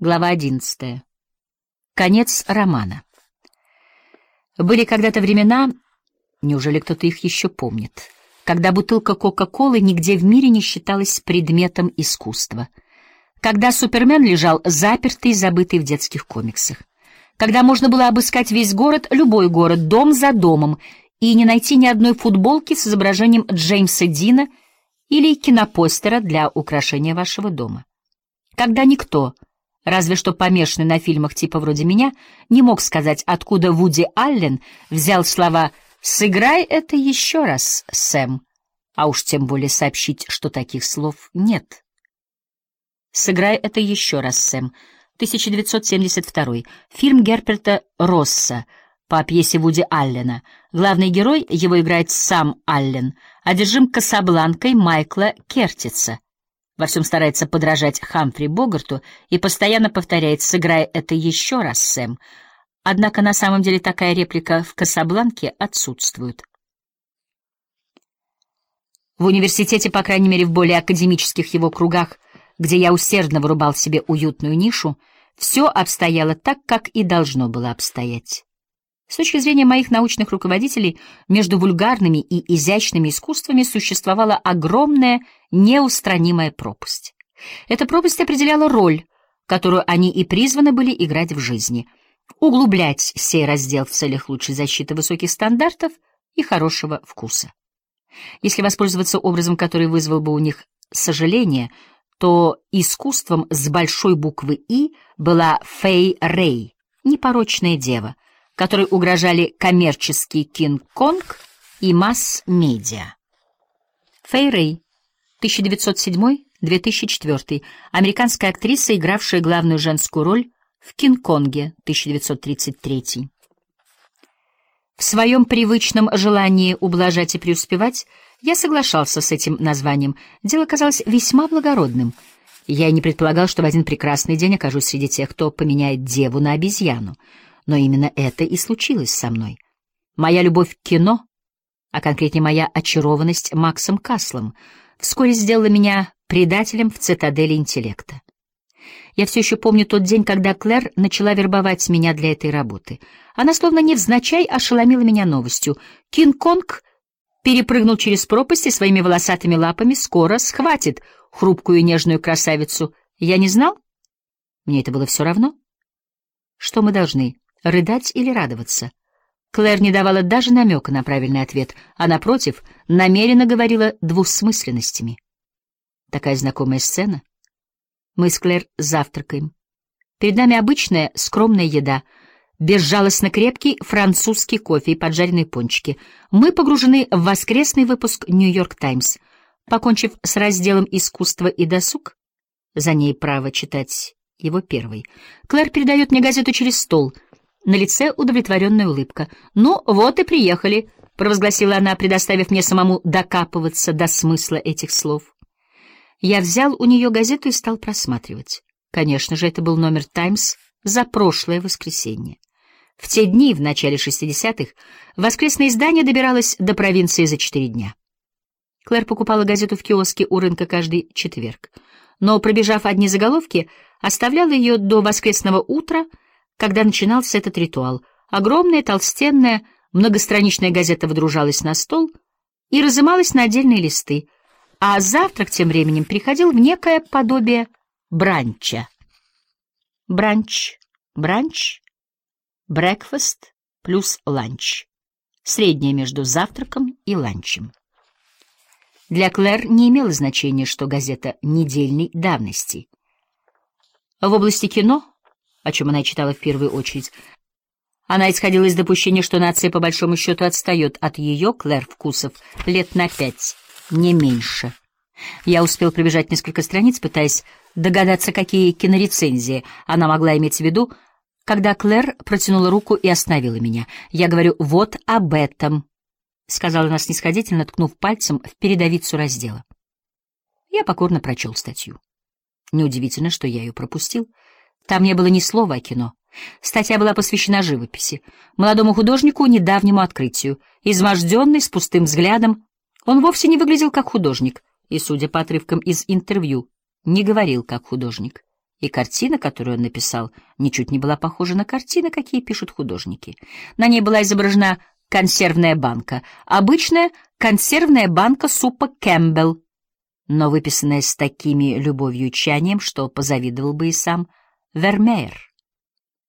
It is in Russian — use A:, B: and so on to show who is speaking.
A: Глава 11. Конец романа. Были когда-то времена, неужели кто-то их еще помнит, когда бутылка Кока-Колы нигде в мире не считалась предметом искусства, когда Супермен лежал запертый, забытый в детских комиксах, когда можно было обыскать весь город, любой город, дом за домом, и не найти ни одной футболки с изображением Джеймса Дина или кинопостера для украшения вашего дома. Когда никто, разве что помешанный на фильмах типа вроде меня, не мог сказать, откуда Вуди Аллен взял слова «сыграй это еще раз, Сэм», а уж тем более сообщить, что таких слов нет. «Сыграй это еще раз, Сэм», 1972, фильм Герберта Росса по пьесе Вуди Аллена. Главный герой, его играет сам Аллен, одержим Касабланкой Майкла Кертиса. Во всем старается подражать Хамфри Богарту и постоянно повторяет «сыграй это еще раз, Сэм». Однако на самом деле такая реплика в «Касабланке» отсутствует. В университете, по крайней мере в более академических его кругах, где я усердно вырубал себе уютную нишу, все обстояло так, как и должно было обстоять. С точки зрения моих научных руководителей, между вульгарными и изящными искусствами существовала огромная неустранимая пропасть. Эта пропасть определяла роль, которую они и призваны были играть в жизни, углублять сей раздел в целях лучшей защиты высоких стандартов и хорошего вкуса. Если воспользоваться образом, который вызвал бы у них сожаление, то искусством с большой буквы «И» была Фэй Рэй, непорочная дева, которой угрожали коммерческий Кинг-Конг и масс-медиа. Фэй Рэй, 1907-2004, американская актриса, игравшая главную женскую роль в Кинг-Конге, 1933. В своем привычном желании ублажать и преуспевать я соглашался с этим названием. Дело казалось весьма благородным. Я и не предполагал, что в один прекрасный день окажусь среди тех, кто поменяет деву на обезьяну. Но именно это и случилось со мной. Моя любовь к кино, а конкретнее моя очарованность Максом Каслом, вскоре сделала меня предателем в цитадели интеллекта. Я все еще помню тот день, когда Клэр начала вербовать меня для этой работы. Она словно невзначай ошеломила меня новостью. Кинг-Конг перепрыгнул через пропасть и своими волосатыми лапами скоро схватит хрупкую и нежную красавицу. Я не знал? Мне это было все равно. Что мы должны? Рыдать или радоваться? Клэр не давала даже намека на правильный ответ, а, напротив, намеренно говорила двусмысленностями. Такая знакомая сцена. Мы с Клэр завтракаем. Перед нами обычная скромная еда, безжалостно крепкий французский кофе и поджаренные пончики. Мы погружены в воскресный выпуск «Нью-Йорк Таймс». Покончив с разделом «Искусство и досуг», за ней право читать его первый, Клэр передает мне газету через стол. На лице удовлетворенная улыбка. «Ну, вот и приехали», — провозгласила она, предоставив мне самому докапываться до смысла этих слов. Я взял у нее газету и стал просматривать. Конечно же, это был номер «Таймс» за прошлое воскресенье. В те дни, в начале 60-х, воскресное издание добиралось до провинции за 4 дня. Клэр покупала газету в киоске у рынка каждый четверг, но, пробежав одни заголовки, оставляла ее до воскресного утра, когда начинался этот ритуал. Огромная, толстенная, многостраничная газета выдружалась на стол и разымалась на отдельные листы, а завтрак тем временем переходил в некое подобие бранча. Бранч, breakfast плюс ланч. Среднее между завтраком и ланчем. Для Клэр не имело значения, что газета недельной давности. В области кино, о чем она читала в первую очередь, она исходила из допущения, что нация по большому счету отстает от ее, Клэр, вкусов лет на 5, не меньше. Я успел пробежать несколько страниц, пытаясь догадаться, какие кинорецензии она могла иметь в виду, когда Клэр протянула руку и остановила меня. Я говорю «вот об этом», — сказала она снисходительно, ткнув пальцем в передовицу раздела. Я покорно прочел статью. Неудивительно, что я ее пропустил. Там не было ни слова о кино. Статья была посвящена живописи, молодому художнику, недавнему открытию. Изможденный, с пустым взглядом, он вовсе не выглядел как художник и, судя по отрывкам из интервью, не говорил как художник. И картина, которую он написал, ничуть не была похожа на картины, какие пишут художники. На ней была изображена консервная банка, обычная консервная банка супа Кэмпбелл, но выписанная с такими любовью и тщанием, что позавидовал бы и сам Вермеер.